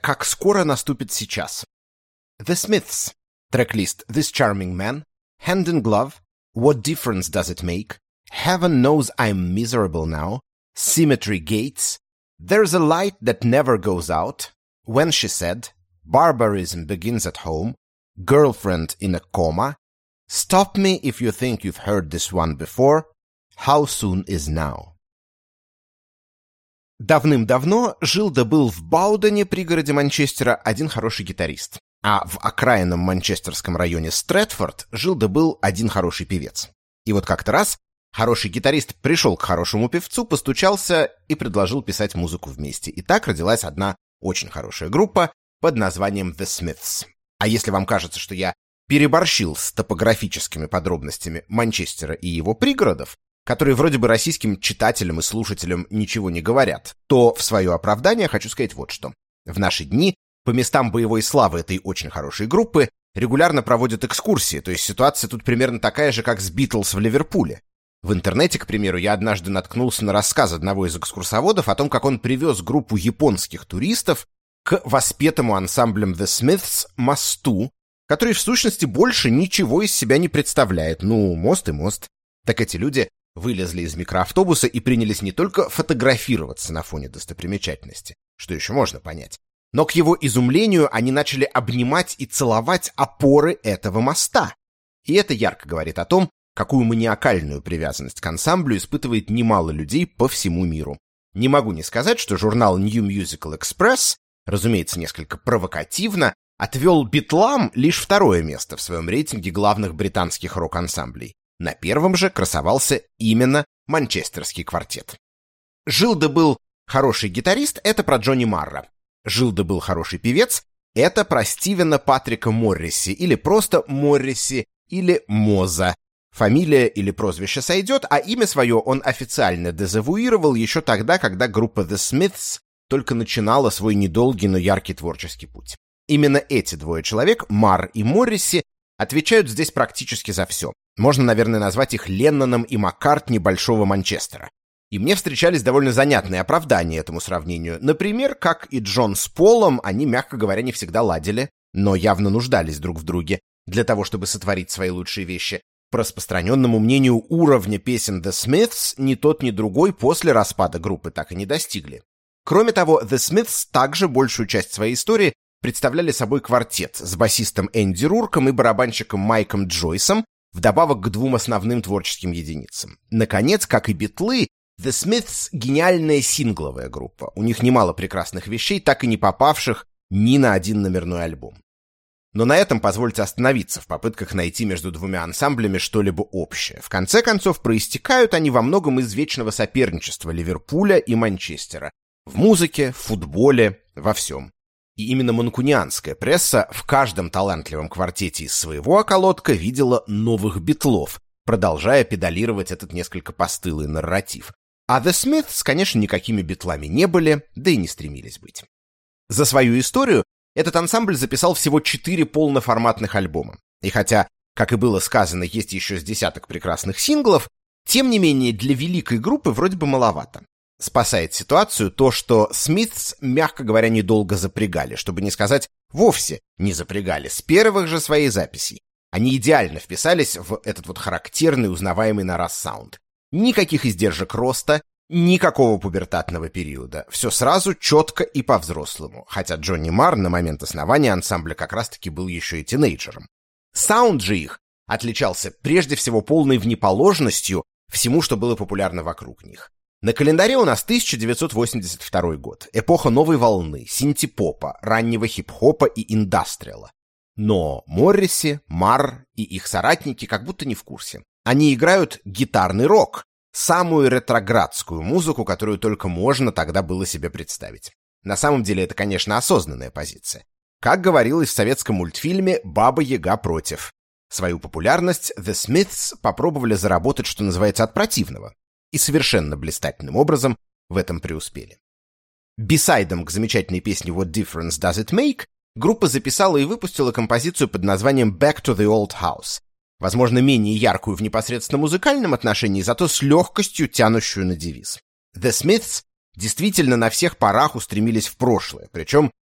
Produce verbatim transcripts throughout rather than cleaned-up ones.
«Как скоро наступит сейчас». The Smiths. Трек-лист «This Charming Man», «Hand in Glove», «What Difference Does It Make», «Heaven Knows I'm Miserable Now», «Cemetery Gates», «There's a Light That Never Goes Out», «When She Said», «Barbarism Begins at Home», «Girlfriend in a Coma», «Stop Me If You Think You've Heard This One Before», «How Soon Is Now». Давным-давно жил да был в Баудене, пригороде Манчестера, один хороший гитарист. А в окраинном манчестерском районе Стрэдфорд жил да был один хороший певец. И вот как-то раз хороший гитарист пришел к хорошему певцу, постучался и предложил писать музыку вместе. И так родилась одна очень хорошая группа под названием The Smiths. А если вам кажется, что я переборщил с топографическими подробностями Манчестера и его пригородов, которые вроде бы российским читателям и слушателям ничего не говорят, то в свое оправдание хочу сказать вот что. В наши дни по местам боевой славы этой очень хорошей группы регулярно проводят экскурсии, то есть ситуация тут примерно такая же, как с Битлз в Ливерпуле. В интернете, к примеру, я однажды наткнулся на рассказ одного из экскурсоводов о том, как он привез группу японских туристов к воспетому ансамблем The Smiths мосту, который в сущности больше ничего из себя не представляет. Ну, мост и мост. Так эти люди вылезли из микроавтобуса и принялись не только фотографироваться на фоне достопримечательности, что еще можно понять, но к его изумлению они начали обнимать и целовать опоры этого моста. И это ярко говорит о том, какую маниакальную привязанность к ансамблю испытывает немало людей по всему миру. Не могу не сказать, что журнал New Musical Express, разумеется, несколько провокативно, отвел Битлам лишь второе место в своем рейтинге главных британских рок-ансамблей. На первом же красовался именно манчестерский квартет. Жил да был хороший гитарист — это про Джонни Марра. Жил да был хороший певец — это про Стивена Патрика Морриси, или просто Морриси, или Моза. Фамилия или прозвище сойдет, а имя свое он официально дезавуировал еще тогда, когда группа The Smiths только начинала свой недолгий, но яркий творческий путь. Именно эти двое человек, Марр и Морриси, отвечают здесь практически за все. Можно, наверное, назвать их Ленноном и Маккартни Большого Манчестера. И мне встречались довольно занятные оправдания этому сравнению. Например, как и Джон с Полом, они, мягко говоря, не всегда ладили, но явно нуждались друг в друге для того, чтобы сотворить свои лучшие вещи. По распространенному мнению, уровня песен The Smiths ни тот, ни другой после распада группы так и не достигли. Кроме того, The Smiths также большую часть своей истории представляли собой квартет с басистом Энди Рурком и барабанщиком Майком Джойсом, вдобавок к двум основным творческим единицам. Наконец, как и Битлы, The Smiths — гениальная сингловая группа. У них немало прекрасных вещей, так и не попавших ни на один номерной альбом. Но на этом позвольте остановиться в попытках найти между двумя ансамблями что-либо общее. В конце концов, проистекают они во многом из вечного соперничества Ливерпуля и Манчестера. В музыке, в футболе, во всем. И именно манкунианская пресса в каждом талантливом квартете из своего околотка видела новых битлов, продолжая педалировать этот несколько постылый нарратив. А The Smiths, конечно, никакими битлами не были, да и не стремились быть. За свою историю этот ансамбль записал всего четыре полноформатных альбома. И хотя, как и было сказано, есть еще с десяток прекрасных синглов, тем не менее для великой группы вроде бы маловато. Спасает ситуацию то, что Смитс, мягко говоря, недолго запрягали, чтобы не сказать вовсе не запрягали, с первых же своих записей. Они идеально вписались в этот вот характерный, узнаваемый на раз саунд. Никаких издержек роста, никакого пубертатного периода. Все сразу, четко и по-взрослому. Хотя Джонни Марр на момент основания ансамбля как раз-таки был еще и тинейджером. Саунд же их отличался прежде всего полной внеположностью всему, что было популярно вокруг них. На календаре у нас тысяча девятьсот восемьдесят второй год. Эпоха новой волны, синти-попа, раннего хип-хопа и индастриала. Но Морриси, Марр и их соратники как будто не в курсе. Они играют гитарный рок, самую ретроградскую музыку, которую только можно тогда было себе представить. На самом деле это, конечно, осознанная позиция. Как говорилось в советском мультфильме «Баба-Яга против». Свою популярность The Smiths попробовали заработать, что называется, от противного. И совершенно блистательным образом в этом преуспели. Бисайдом к замечательной песне «What Difference Does It Make» группа записала и выпустила композицию под названием «Back to the Old House». Возможно, менее яркую в непосредственно музыкальном отношении, зато с легкостью тянущую на девиз. The Smiths действительно на всех парах устремились в прошлое, причем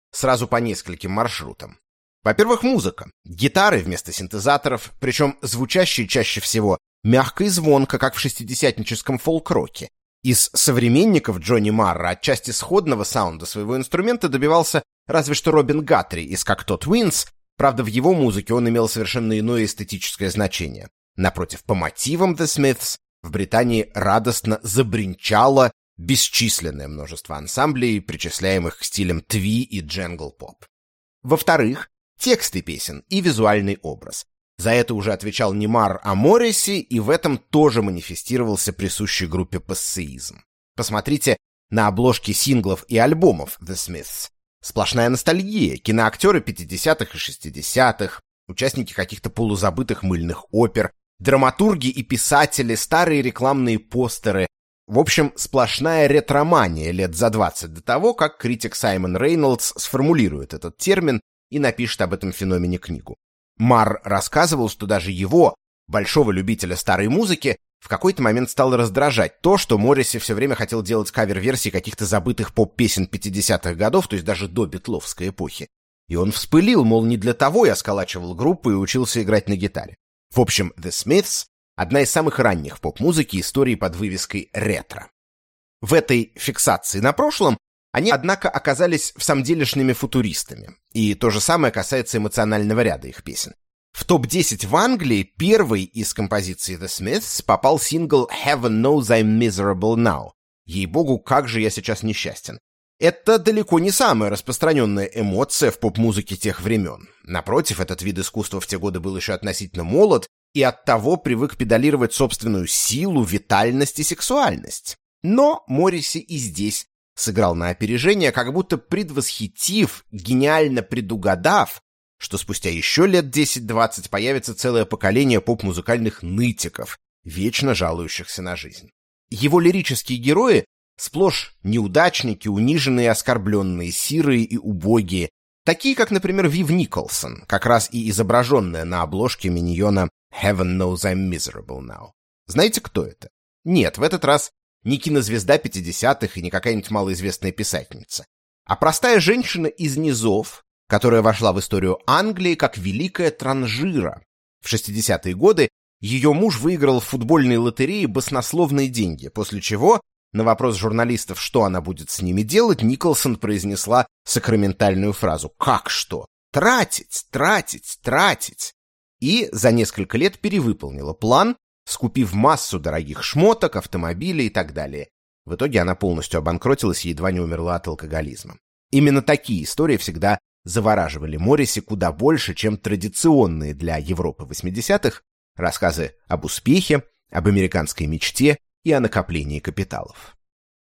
сразу по нескольким маршрутам. Во-первых, музыка. Гитары вместо синтезаторов, причем звучащие чаще всего мягко и звонко, как в шестидесятническом фолк-роке. Из современников Джонни Марра отчасти сходного саунда своего инструмента добивался разве что Робин Гатри из Cocteau Twins, правда, в его музыке он имел совершенно иное эстетическое значение. Напротив, по мотивам The Smiths в Британии радостно забринчало бесчисленное множество ансамблей, причисляемых к стилям тви и джангл-поп. Во-вторых, тексты песен и визуальный образ. За это уже отвечал не Марр, а Морриси, и в этом тоже манифестировался присущей группе пассеизм. Посмотрите на обложки синглов и альбомов The Smiths. Сплошная ностальгия, киноактеры пятидесятых и шестидесятых, участники каких-то полузабытых мыльных опер, драматурги и писатели, старые рекламные постеры. В общем, сплошная ретромания лет за двадцать до того, как критик Саймон Рейнольдс сформулирует этот термин и напишет об этом феномене книгу. Марр рассказывал, что даже его, большого любителя старой музыки, в какой-то момент стало раздражать то, что Морриси все время хотел делать кавер-версии каких-то забытых поп-песен пятидесятых годов, то есть даже до битловской эпохи. И он вспылил, мол, не для того я сколачивал группу и учился играть на гитаре. В общем, The Smiths — одна из самых ранних в поп-музыке историй под вывеской «ретро». В этой фиксации на прошлом они, однако, оказались всамделишными футуристами. И то же самое касается эмоционального ряда их песен. В топ десять в Англии первый из композиций The Smiths попал сингл «Heaven knows I'm miserable now». Ей-богу, как же я сейчас несчастен. Это далеко не самая распространенная эмоция в поп-музыке тех времен. Напротив, этот вид искусства в те годы был еще относительно молод и оттого привык педалировать собственную силу, витальность и сексуальность. Но Морриси и здесь сыграл на опережение, как будто предвосхитив, гениально предугадав, что спустя еще лет десять-двадцать появится целое поколение поп-музыкальных нытиков, вечно жалующихся на жизнь. Его лирические герои сплошь неудачники, униженные и оскорбленные, сирые и убогие, такие как, например, Вив Николсон, как раз и изображенная на обложке миньона «Heaven knows I'm miserable now». Знаете, кто это? Нет, в этот раз не кинозвезда пятидесятых и не какая-нибудь малоизвестная писательница, а простая женщина из низов, которая вошла в историю Англии как великая транжира. В шестидесятые годы ее муж выиграл в футбольной лотерее баснословные деньги, после чего на вопрос журналистов, что она будет с ними делать, Николсон произнесла сакраментальную фразу «Как что? Тратить, тратить, тратить!» И за несколько лет перевыполнила план, скупив массу дорогих шмоток, автомобилей и так далее. В итоге она полностью обанкротилась и едва не умерла от алкоголизма. Именно такие истории всегда завораживали Морриси куда больше, чем традиционные для Европы восьмидесятых рассказы об успехе, об американской мечте и о накоплении капиталов.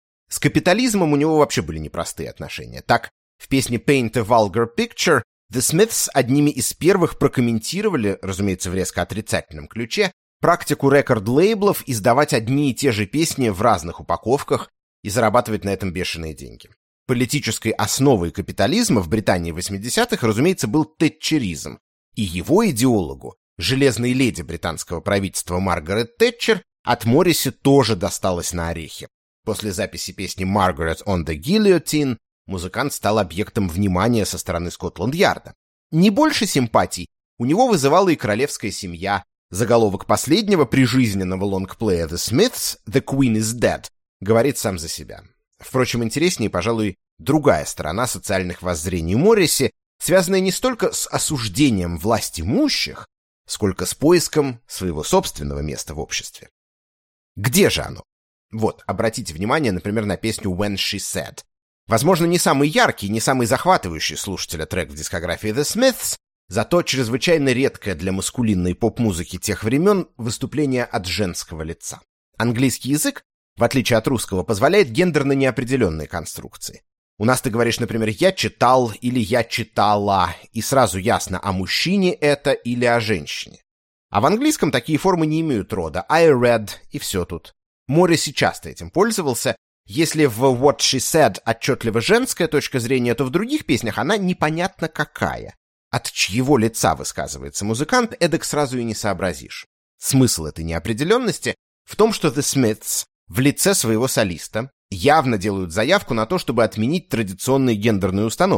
С капитализмом у него вообще были непростые отношения. Так, в песне «Paint a Vulgar Picture» The Smiths одними из первых прокомментировали, разумеется, в резко отрицательном ключе, практику рекорд-лейблов издавать одни и те же песни в разных упаковках и зарабатывать на этом бешеные деньги. Политической основой капитализма в Британии восьмидесятых, разумеется, был тэтчеризм, и его идеологу, железной леди британского правительства Маргарет Тэтчер, от Морриси тоже досталось на орехи. После записи песни «Margaret on the Guillotine» музыкант стал объектом внимания со стороны Скотланд-Ярда. Не больше симпатий у него вызывала и королевская семья. Заголовок последнего прижизненного лонгплея The Smiths «The Queen is Dead» говорит сам за себя. Впрочем, интереснее, пожалуй, другая сторона социальных воззрений Морриси, связанная не столько с осуждением власть имущих, сколько с поиском своего собственного места в обществе. Где же оно? Вот, обратите внимание, например, на песню «When She Said». Возможно, не самый яркий, не самый захватывающий слушателя трек в дискографии The Smiths, зато чрезвычайно редкое для маскулинной поп-музыки тех времен выступление от женского лица. Английский язык, в отличие от русского, позволяет гендерно неопределенные конструкции. У нас ты говоришь, например, «я читал» или «я читала», и сразу ясно, о мужчине это или о женщине. А в английском такие формы не имеют рода. I read, и все тут. Морриси часто этим пользовался. Если в What She Said отчетливо женская точка зрения, то в других песнях она непонятно какая. От чьего лица высказывается музыкант, эдак сразу и не сообразишь. Смысл этой неопределенности в том, что The Smiths в лице своего солиста явно делают заявку на то, чтобы отменить традиционные гендерные установки.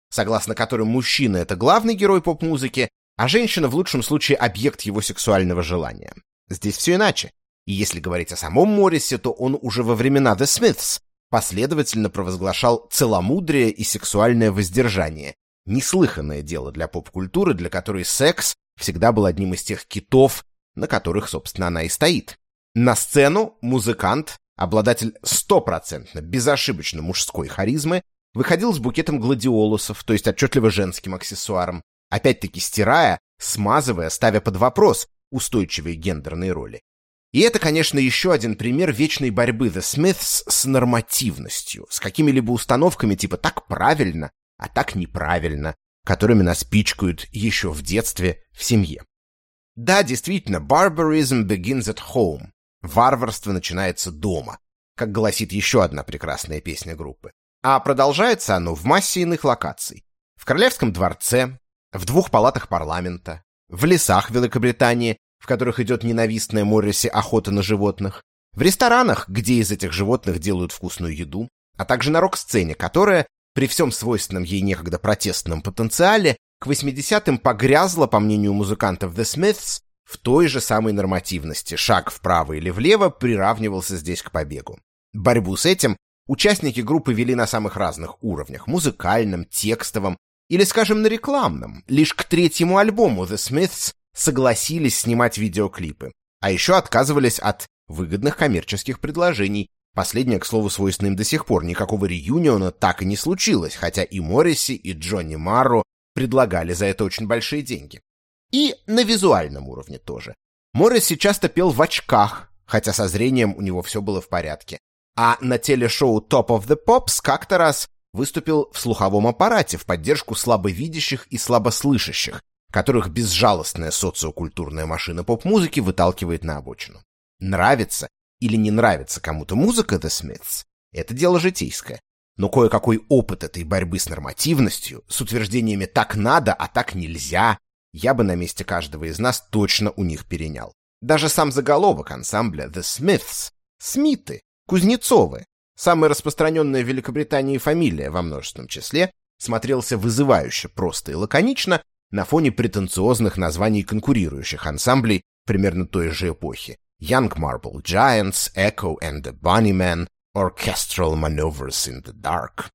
согласно которым мужчина — это главный герой поп-музыки, а женщина в лучшем случае объект его сексуального желания. Здесь все иначе. И если говорить о самом Моррисе, то он уже во времена The Smiths последовательно провозглашал целомудрие и сексуальное воздержание. Неслыханное дело для поп-культуры, для которой секс всегда был одним из тех китов, на которых, собственно, она и стоит. На сцену музыкант, обладатель стопроцентно безошибочно мужской харизмы, выходил с букетом гладиолусов, то есть отчетливо женским аксессуаром, опять-таки стирая, смазывая, ставя под вопрос устойчивые гендерные роли. И это, конечно, еще один пример вечной борьбы The Smiths с нормативностью, с какими-либо установками типа «так правильно», а так неправильно, которыми нас пичкают еще в детстве в семье. Да, действительно, barbarism begins at home. Варварство начинается дома, как гласит еще одна прекрасная песня группы. А продолжается оно в массе иных локаций. В Королевском дворце, в двух палатах парламента, в лесах Великобритании, в которых идет ненавистная Морриси охота на животных, в ресторанах, где из этих животных делают вкусную еду, а также на рок-сцене, которая, при всем свойственном ей некогда протестном потенциале, к восьмидесятым погрязла, по мнению музыкантов The Smiths, в той же самой нормативности. Шаг вправо или влево приравнивался здесь к побегу. Борьбу с этим участники группы вели на самых разных уровнях — музыкальном, текстовом или, скажем, на рекламном. Лишь к третьему альбому The Smiths согласились снимать видеоклипы, а еще отказывались от выгодных коммерческих предложений. Последнее, к слову, свойственно им до сих пор. Никакого реюниона так и не случилось, хотя и Морриси, и Джонни Марро предлагали за это очень большие деньги. И на визуальном уровне тоже. Морриси часто пел в очках, хотя со зрением у него все было в порядке. А на телешоу Top of the Pops как-то раз выступил в слуховом аппарате в поддержку слабовидящих и слабослышащих, которых безжалостная социокультурная машина поп-музыки выталкивает на обочину. Нравится или не нравится кому-то музыка The Smiths — это дело житейское. Но кое-какой опыт этой борьбы с нормативностью, с утверждениями «так надо, а так нельзя», я бы на месте каждого из нас точно у них перенял. Даже сам заголовок ансамбля The Smiths — Смиты, Кузнецовы, самая распространенная в Великобритании фамилия во множественном числе, смотрелся вызывающе просто и лаконично на фоне претенциозных названий конкурирующих ансамблей примерно той же эпохи: Young Marble Giants, Echo and the Bunnymen, Orchestral Maneuvers in the Dark.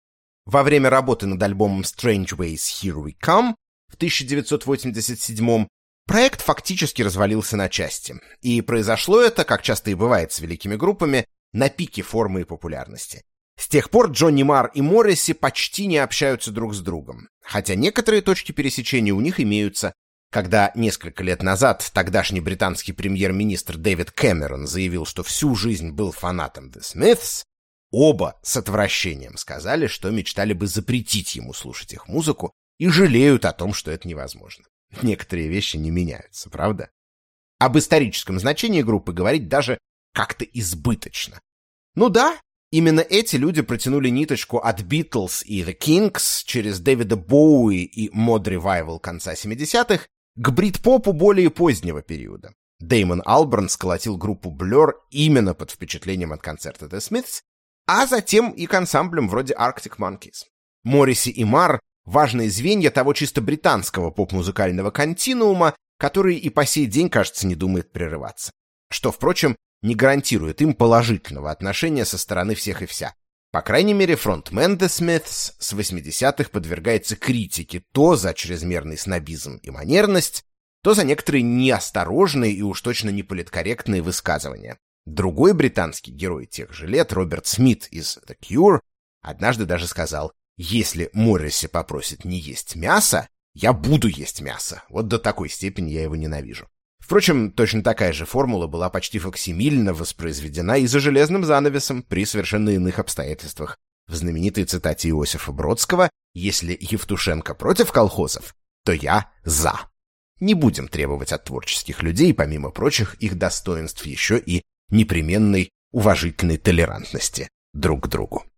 Во время работы над альбомом Strange Ways Here We Come в тысяча девятьсот восемьдесят седьмом проект фактически развалился на части. И произошло это, как часто и бывает с великими группами, на пике формы и популярности. С тех пор Джонни Марр и Морриси почти не общаются друг с другом, хотя некоторые точки пересечения у них имеются. Когда несколько лет назад тогдашний британский премьер-министр Дэвид Кэмерон заявил, что всю жизнь был фанатом The Smiths, оба с отвращением сказали, что мечтали бы запретить ему слушать их музыку и жалеют о том, что это невозможно. Некоторые вещи не меняются, правда? Об историческом значении группы говорить даже как-то избыточно. Ну да, именно эти люди протянули ниточку от Beatles и The Kinks через Дэвида Боуи и мод ревайвал конца семидесятых к брит-попу более позднего периода. Дэймон Алберн сколотил группу Blur именно под впечатлением от концерта The Smiths, а затем и к ансамблям вроде Arctic Monkeys. Морриси и Марр — важные звенья того чисто британского поп-музыкального континуума, который и по сей день, кажется, не думает прерываться. Что, впрочем, не гарантирует им положительного отношения со стороны всех и вся. По крайней мере, фронтмен The Smiths с восьмидесятых подвергается критике то за чрезмерный снобизм и манерность, то за некоторые неосторожные и уж точно не политкорректные высказывания. Другой британский герой тех же лет, Роберт Смит из The Cure, однажды даже сказал: «Если Морриси попросит не есть мясо, я буду есть мясо. Вот до такой степени я его ненавижу». Впрочем, точно такая же формула была почти факсимильно воспроизведена и за железным занавесом при совершенно иных обстоятельствах. В знаменитой цитате Иосифа Бродского: «Если Евтушенко против колхозов, то я за». Не будем требовать от творческих людей, помимо прочих их достоинств, еще и непременной уважительной толерантности друг к другу.